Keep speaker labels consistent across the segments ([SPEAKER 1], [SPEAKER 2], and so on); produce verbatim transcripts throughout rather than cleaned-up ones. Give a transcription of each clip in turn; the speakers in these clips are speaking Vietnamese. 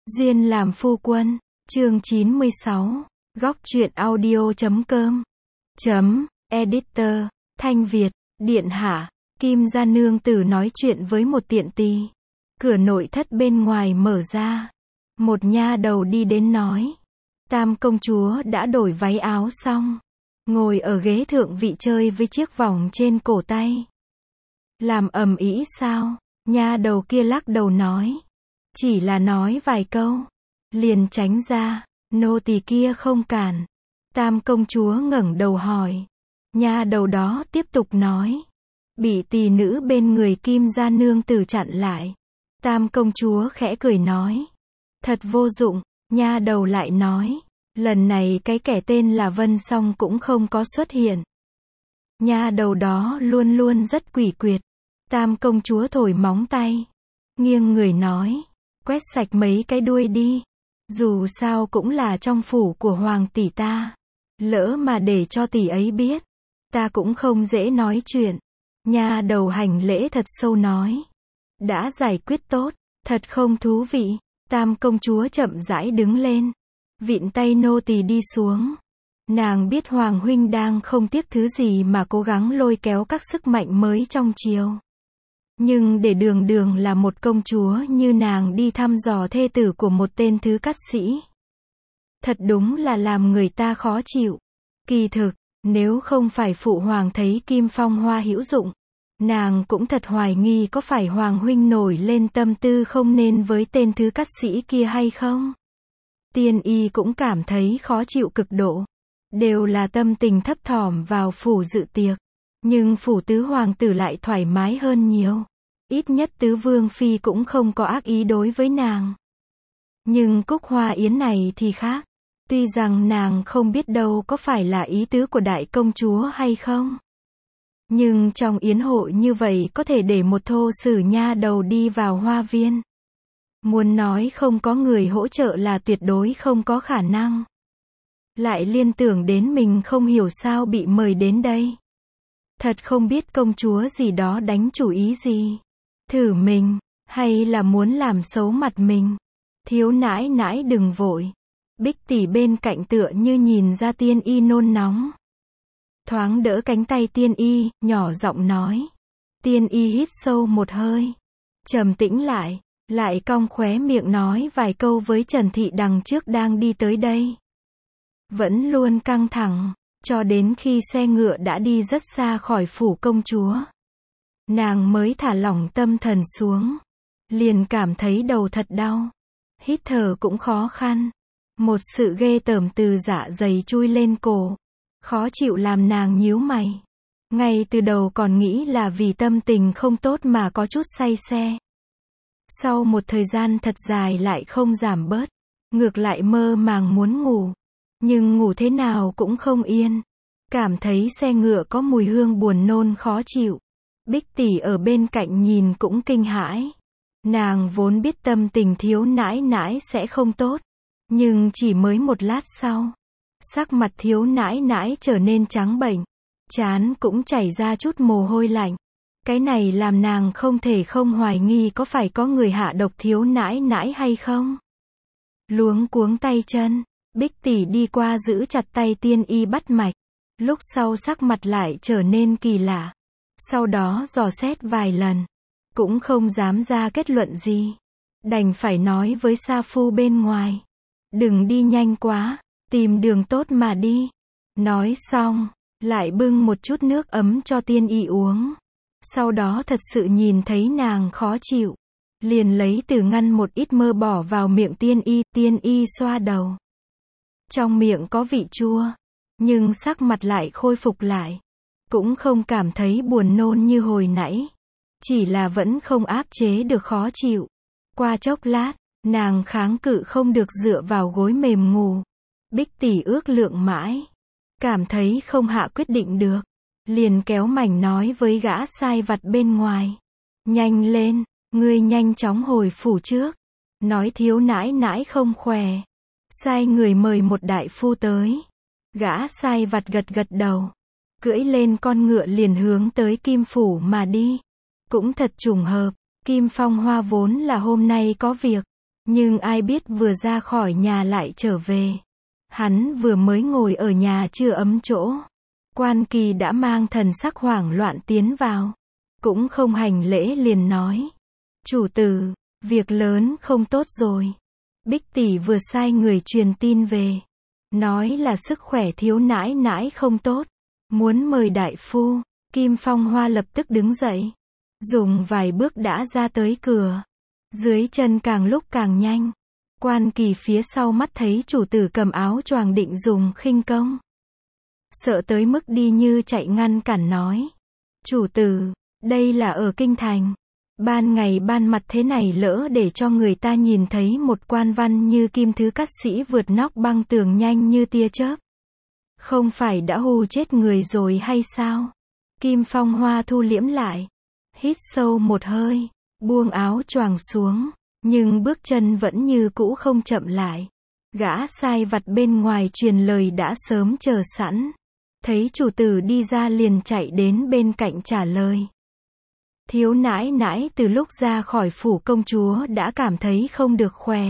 [SPEAKER 1] Duyên làm phu quân, chương chín mươi sáu, góc truyện audio chấm com, chấm, editor, Thanh Việt, điện hạ, Kim gia nương tử nói chuyện với một tiện tỳ. Cửa nội thất bên ngoài mở ra. Một nha đầu đi đến nói. Tam công chúa đã đổi váy áo xong. Ngồi ở ghế thượng vị chơi với chiếc vòng trên cổ tay. Làm ầm ĩ sao? Nha đầu kia lắc đầu nói. Chỉ là nói vài câu. Liền tránh ra. Nô tỳ kia không cản. Tam công chúa ngẩng đầu hỏi. Nha đầu đó tiếp tục nói. Bị tỳ nữ bên người Kim gia nương tử chặn lại. Tam công chúa khẽ cười nói. Thật vô dụng. Nha đầu lại nói. Lần này cái kẻ tên là Vân Song cũng không có xuất hiện. Nha đầu đó luôn luôn rất quỷ quyệt. Tam công chúa thổi móng tay. Nghiêng người nói. Quét sạch mấy cái đuôi đi. Dù sao cũng là trong phủ của hoàng tỷ ta. Lỡ mà để cho tỷ ấy biết. Ta cũng không dễ nói chuyện. Nha đầu hành lễ thật sâu nói. Đã giải quyết tốt. Thật không thú vị. Tam công chúa chậm rãi đứng lên. Vịn tay nô tỳ đi xuống. Nàng biết Hoàng huynh đang không tiếc thứ gì mà cố gắng lôi kéo các sức mạnh mới trong triều. Nhưng để đường đường là một công chúa như nàng đi thăm dò thê tử của một tên thứ cát sĩ. Thật đúng là làm người ta khó chịu. Kỳ thực, nếu không phải phụ hoàng thấy Kim Phong Hoa hữu dụng, nàng cũng thật hoài nghi có phải Hoàng huynh nổi lên tâm tư không nên với tên thứ cát sĩ kia hay không. Tiên y cũng cảm thấy khó chịu cực độ. Đều là tâm tình thấp thỏm vào phủ dự tiệc. Nhưng phủ tứ hoàng tử lại thoải mái hơn nhiều. Ít nhất tứ vương phi cũng không có ác ý đối với nàng. Nhưng cúc hoa yến này thì khác. Tuy rằng nàng không biết đâu có phải là ý tứ của đại công chúa hay không. Nhưng trong yến hội như vậy có thể để một thô sử nha đầu đi vào hoa viên. Muốn nói không có người hỗ trợ là tuyệt đối không có khả năng. Lại liên tưởng đến mình không hiểu sao bị mời đến đây. Thật không biết công chúa gì đó đánh chủ ý gì. Thử mình, hay là muốn làm xấu mặt mình. Thiếu nãi nãi đừng vội. Bích tỷ bên cạnh tựa như nhìn ra tiên y nôn nóng. Thoáng đỡ cánh tay tiên y, nhỏ giọng nói. Tiên y hít sâu một hơi. Trầm tĩnh lại. Lại cong khóe miệng nói vài câu với Trần Thị đằng trước đang đi tới đây. Vẫn luôn căng thẳng, cho đến khi xe ngựa đã đi rất xa khỏi phủ công chúa. Nàng mới thả lỏng tâm thần xuống. Liền cảm thấy đầu thật đau. Hít thở cũng khó khăn. Một sự ghê tởm từ dạ dày chui lên cổ. Khó chịu làm nàng nhíu mày. Ngay từ đầu còn nghĩ là vì tâm tình không tốt mà có chút say xe. Sau một thời gian thật dài lại không giảm bớt. Ngược lại mơ màng muốn ngủ. Nhưng ngủ thế nào cũng không yên. Cảm thấy xe ngựa có mùi hương buồn nôn khó chịu. Bích tỷ ở bên cạnh nhìn cũng kinh hãi. Nàng vốn biết tâm tình thiếu nãi nãi sẽ không tốt. Nhưng chỉ mới một lát sau. Sắc mặt thiếu nãi nãi trở nên trắng bệch. Trán cũng chảy ra chút mồ hôi lạnh. Cái này làm nàng không thể không hoài nghi có phải có người hạ độc thiếu nãi nãi hay không. Luống cuống tay chân. Bích tỷ đi qua giữ chặt tay tiên y bắt mạch. Lúc sau sắc mặt lại trở nên kỳ lạ. Sau đó dò xét vài lần. Cũng không dám ra kết luận gì. Đành phải nói với sa phu bên ngoài. Đừng đi nhanh quá. Tìm đường tốt mà đi. Nói xong. Lại bưng một chút nước ấm cho tiên y uống. Sau đó thật sự nhìn thấy nàng khó chịu. Liền lấy từ ngăn một ít mơ bỏ vào miệng tiên y. Tiên y xoa đầu. Trong miệng có vị chua. Nhưng sắc mặt lại khôi phục lại. Cũng không cảm thấy buồn nôn như hồi nãy. Chỉ là vẫn không áp chế được khó chịu. Qua chốc lát, nàng kháng cự không được dựa vào gối mềm ngủ. Bích tỷ ước lượng mãi. Cảm thấy không hạ quyết định được. Liền kéo mảnh nói với gã sai vặt bên ngoài. Nhanh lên, ngươi nhanh chóng hồi phủ trước. Nói thiếu nãi nãi không khỏe. Sai người mời một đại phu tới. Gã sai vặt gật gật đầu. Cưỡi lên con ngựa liền hướng tới Kim phủ mà đi. Cũng thật trùng hợp. Kim Phong Hoa vốn là hôm nay có việc. Nhưng ai biết vừa ra khỏi nhà lại trở về. Hắn vừa mới ngồi ở nhà chưa ấm chỗ. Quan Kỳ đã mang thần sắc hoảng loạn tiến vào. Cũng không hành lễ liền nói. Chủ tử, việc lớn không tốt rồi. Bích tỷ vừa sai người truyền tin về. Nói là sức khỏe thiếu nãi nãi không tốt. Muốn mời đại phu. Kim Phong Hoa lập tức đứng dậy. Dùng vài bước đã ra tới cửa. Dưới chân càng lúc càng nhanh. Quan Kỳ phía sau mắt thấy chủ tử cầm áo choàng định dùng khinh công. Sợ tới mức đi như chạy ngăn cản nói. Chủ tử, đây là ở kinh thành. Ban ngày ban mặt thế này lỡ để cho người ta nhìn thấy một quan văn như Kim Thứ Cát Sĩ vượt nóc băng tường nhanh như tia chớp. Không phải đã hù chết người rồi hay sao? Kim Phong Hoa thu liễm lại. Hít sâu một hơi. Buông áo choàng xuống. Nhưng bước chân vẫn như cũ không chậm lại. Gã sai vặt bên ngoài truyền lời đã sớm chờ sẵn. Thấy chủ tử đi ra liền chạy đến bên cạnh trả lời. Thiếu nãi nãi từ lúc ra khỏi phủ công chúa đã cảm thấy không được khỏe.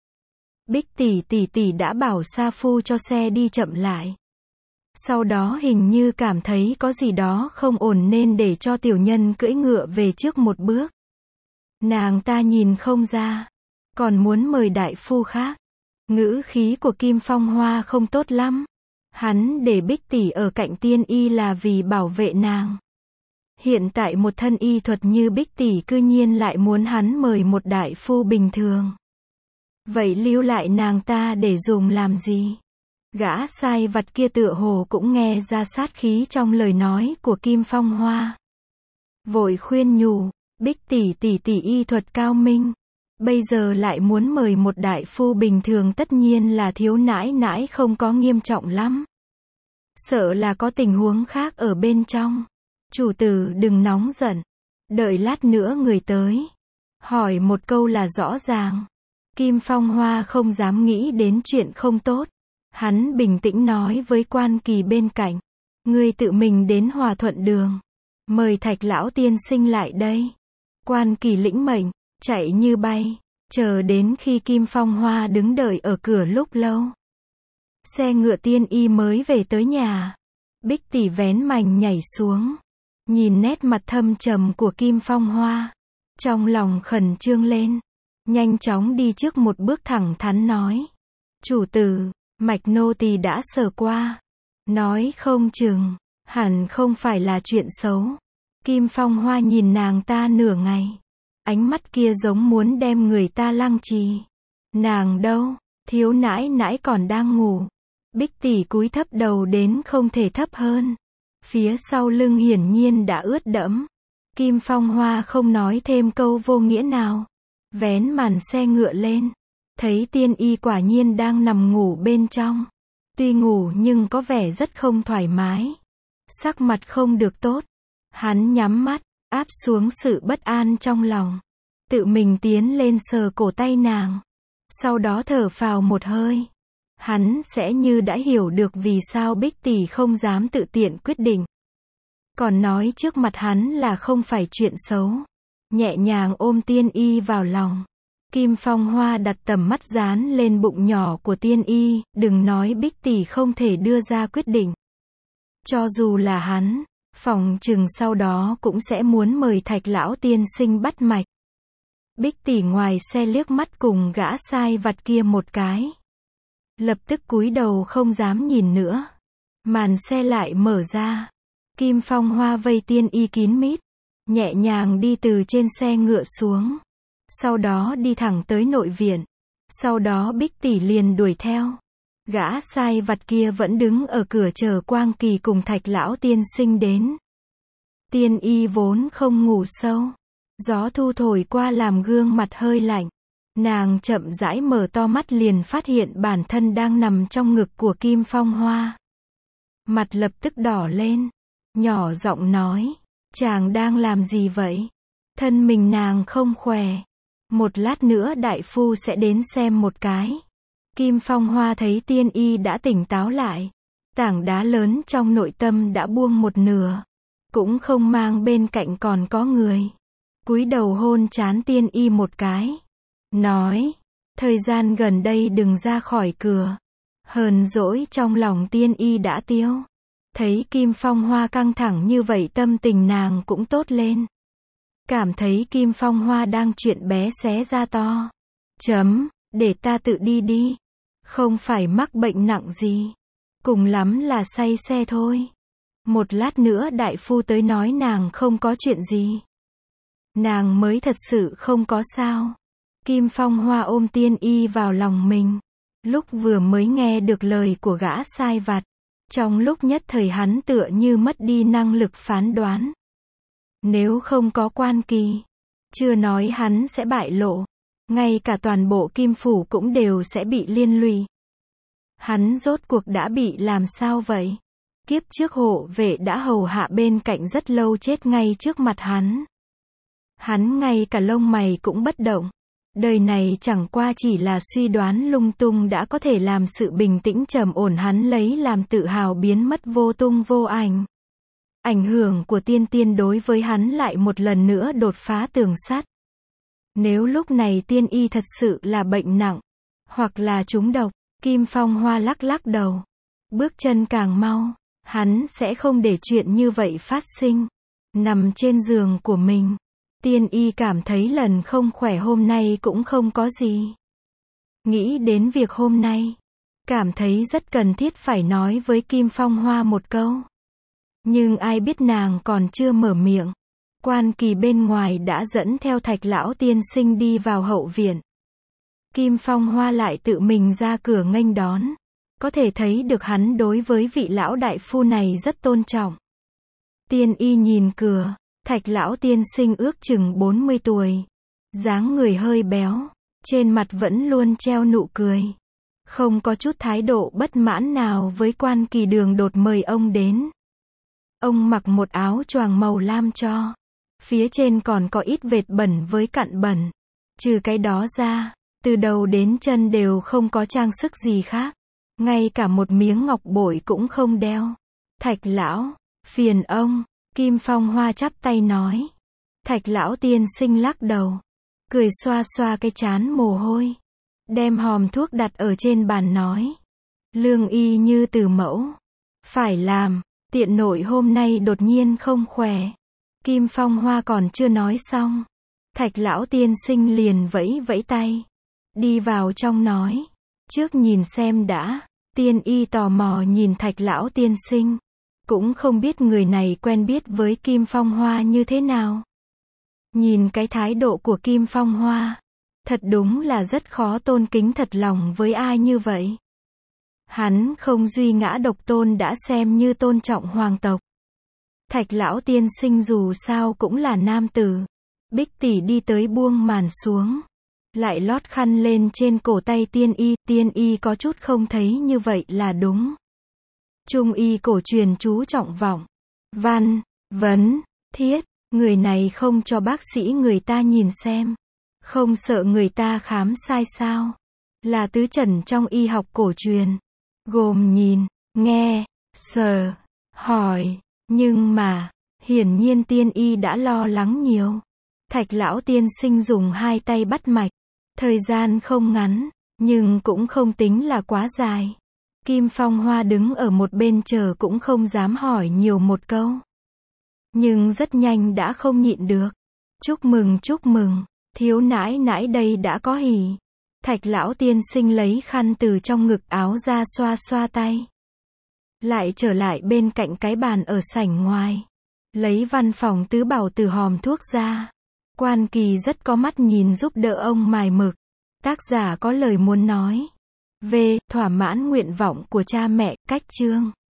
[SPEAKER 1] Bích tỷ tỷ tỷ đã bảo sa phu cho xe đi chậm lại. Sau đó hình như cảm thấy có gì đó không ổn nên để cho tiểu nhân cưỡi ngựa về trước một bước. Nàng ta nhìn không ra. Còn muốn mời đại phu khác. Ngữ khí của Kim Phong Hoa không tốt lắm. Hắn để Bích tỷ ở cạnh tiên y là vì bảo vệ nàng. Hiện tại một thân y thuật như Bích tỷ cư nhiên lại muốn hắn mời một đại phu bình thường. Vậy lưu lại nàng ta để dùng làm gì? Gã sai vặt kia tựa hồ cũng nghe ra sát khí trong lời nói của Kim Phong Hoa. Vội khuyên nhủ, Bích tỷ tỷ tỷ y thuật cao minh. Bây giờ lại muốn mời một đại phu bình thường tất nhiên là thiếu nãi nãi không có nghiêm trọng lắm. Sợ là có tình huống khác ở bên trong. Chủ tử đừng nóng giận. Đợi lát nữa người tới. Hỏi một câu là rõ ràng. Kim Phong Hoa không dám nghĩ đến chuyện không tốt. Hắn bình tĩnh nói với Quan Kỳ bên cạnh. Ngươi tự mình đến Hòa Thuận Đường. Mời Thạch lão tiên sinh lại đây. Quan Kỳ lĩnh mệnh, chạy như bay. Chờ đến khi Kim Phong Hoa đứng đợi ở cửa lúc lâu. Xe ngựa tiên y mới về tới nhà. Bích tỷ vén mành nhảy xuống. Nhìn nét mặt thâm trầm của Kim Phong Hoa. Trong lòng khẩn trương lên. Nhanh chóng đi trước một bước thẳng thắn nói. Chủ tử, mạch nô tỳ đã sờ qua. Nói không chừng, hẳn không phải là chuyện xấu. Kim Phong Hoa nhìn nàng ta nửa ngày. Ánh mắt kia giống muốn đem người ta lăng trì. Nàng đâu, thiếu nãi nãi còn đang ngủ. Bích tỷ cúi thấp đầu đến không thể thấp hơn. Phía sau lưng hiển nhiên đã ướt đẫm. Kim Phong Hoa không nói thêm câu vô nghĩa nào. Vén màn xe ngựa lên. Thấy tiên y quả nhiên đang nằm ngủ bên trong. Tuy ngủ nhưng có vẻ rất không thoải mái. Sắc mặt không được tốt. Hắn nhắm mắt, áp xuống sự bất an trong lòng. Tự mình tiến lên sờ cổ tay nàng. Sau đó thở phào một hơi. Hắn sẽ như đã hiểu được vì sao Bích tỷ không dám tự tiện quyết định. Còn nói trước mặt hắn là không phải chuyện xấu. Nhẹ nhàng ôm tiên y vào lòng. Kim Phong Hoa đặt tầm mắt dán lên bụng nhỏ của tiên y, đừng nói Bích tỷ không thể đưa ra quyết định. Cho dù là hắn, phòng chừng sau đó cũng sẽ muốn mời Thạch lão tiên sinh bắt mạch. Bích tỷ ngoài xe liếc mắt cùng gã sai vặt kia một cái. Lập tức cúi đầu không dám nhìn nữa. Màn xe lại mở ra. Kim Phong Hoa vây tiên y kín mít. Nhẹ nhàng đi từ trên xe ngựa xuống. Sau đó đi thẳng tới nội viện. Sau đó Bích tỷ liền đuổi theo. Gã sai vặt kia vẫn đứng ở cửa chờ Quang Kỳ cùng Thạch lão tiên sinh đến. Tiên y vốn không ngủ sâu. Gió thu thổi qua làm gương mặt hơi lạnh. Nàng chậm rãi mở to mắt liền phát hiện bản thân đang nằm trong ngực của Kim Phong Hoa. Mặt lập tức đỏ lên. Nhỏ giọng nói. Chàng đang làm gì vậy? Thân mình nàng không khỏe. Một lát nữa đại phu sẽ đến xem một cái. Kim Phong Hoa thấy tiên y đã tỉnh táo lại. Tảng đá lớn trong nội tâm đã buông một nửa. Cũng không mang bên cạnh còn có người. Cúi đầu hôn trán tiên y một cái. Nói. Thời gian gần đây đừng ra khỏi cửa. Hờn dỗi trong lòng Tiên Y đã tiêu. Thấy Kim Phong Hoa căng thẳng như vậy tâm tình nàng cũng tốt lên. Cảm thấy Kim Phong Hoa đang chuyện bé xé ra to. Chấm, để ta tự đi đi. Không phải mắc bệnh nặng gì. Cùng lắm là say xe thôi. Một lát nữa đại phu tới nói nàng không có chuyện gì. Nàng mới thật sự không có sao. Kim Phong Hoa ôm Tiên Y vào lòng mình. Lúc vừa mới nghe được lời của gã sai vặt. Trong lúc nhất thời hắn tựa như mất đi năng lực phán đoán. Nếu không có Quan Kỳ, chưa nói hắn sẽ bại lộ. Ngay cả toàn bộ Kim Phủ cũng đều sẽ bị liên lụy. Hắn rốt cuộc đã bị làm sao vậy? Kiếp trước hộ vệ đã hầu hạ bên cạnh rất lâu chết ngay trước mặt hắn. Hắn ngay cả lông mày cũng bất động. Đời này chẳng qua chỉ là suy đoán lung tung đã có thể làm sự bình tĩnh trầm ổn hắn lấy làm tự hào biến mất vô tung vô ảnh. Ảnh hưởng của tiên tiên đối với hắn lại một lần nữa đột phá tường sắt. Nếu lúc này Tiên Y thật sự là bệnh nặng, hoặc là trúng độc, Kim Phong Hoa lắc lắc đầu. Bước chân càng mau, hắn sẽ không để chuyện như vậy phát sinh. Nằm trên giường của mình, Tiên Y cảm thấy lần không khỏe hôm nay cũng không có gì. Nghĩ đến việc hôm nay, cảm thấy rất cần thiết phải nói với Kim Phong Hoa một câu. Nhưng ai biết nàng còn chưa mở miệng. Quan Kỳ bên ngoài đã dẫn theo Thạch lão tiên sinh đi vào hậu viện. Kim Phong Hoa lại tự mình ra cửa nghênh đón. Có thể thấy được hắn đối với vị lão đại phu này rất tôn trọng. Tiên Y nhìn cửa, Thạch lão tiên sinh ước chừng bốn mươi tuổi. Dáng người hơi béo, trên mặt vẫn luôn treo nụ cười. Không có chút thái độ bất mãn nào với Quan Kỳ đường đột mời ông đến. Ông mặc một áo choàng màu lam cho. Phía trên còn có ít vệt bẩn với cặn bẩn. Trừ cái đó ra, từ đầu đến chân đều không có trang sức gì khác. Ngay cả một miếng ngọc bội cũng không đeo. Thạch lão, phiền ông. Kim Phong Hoa chắp tay nói. Thạch lão tiên sinh lắc đầu. Cười xoa xoa cái trán mồ hôi. Đem hòm thuốc đặt ở trên bàn nói. Lương y như từ mẫu. Phải làm, tiện nội hôm nay đột nhiên không khỏe. Kim Phong Hoa còn chưa nói xong. Thạch lão tiên sinh liền vẫy vẫy tay. Đi vào trong nói. Trước nhìn xem đã. Tiên Y tò mò nhìn Thạch lão tiên sinh. Cũng không biết người này quen biết với Kim Phong Hoa như thế nào. Nhìn cái thái độ của Kim Phong Hoa. Thật đúng là rất khó tôn kính thật lòng với ai như vậy. Hắn không duy ngã độc tôn đã xem như tôn trọng hoàng tộc. Thạch lão tiên sinh dù sao cũng là nam tử. Bích tỷ đi tới buông màn xuống. Lại lót khăn lên trên cổ tay Tiên Y. Tiên Y có chút không thấy như vậy là đúng. Trung y cổ truyền chú trọng vọng. Văn, vấn, thiết. Người này không cho bác sĩ người ta nhìn xem. Không sợ người ta khám sai sao. Là tứ trần trong y học cổ truyền. Gồm nhìn, nghe, sờ, hỏi. Nhưng mà, hiển nhiên Tiên Y đã lo lắng nhiều. Thạch lão tiên sinh dùng hai tay bắt mạch. Thời gian không ngắn, nhưng cũng không tính là quá dài. Kim Phong Hoa đứng ở một bên chờ cũng không dám hỏi nhiều một câu. Nhưng rất nhanh đã không nhịn được. Chúc mừng chúc mừng, thiếu nãi nãi đây đã có hỉ. Thạch lão tiên sinh lấy khăn từ trong ngực áo ra xoa xoa tay. Lại trở lại bên cạnh cái bàn ở sảnh ngoài. Lấy văn phòng tứ bảo từ hòm thuốc ra. Quan Kỳ rất có mắt nhìn giúp đỡ ông mài mực. Tác giả có lời muốn nói. V. Thỏa mãn nguyện vọng của cha mẹ, cách chương.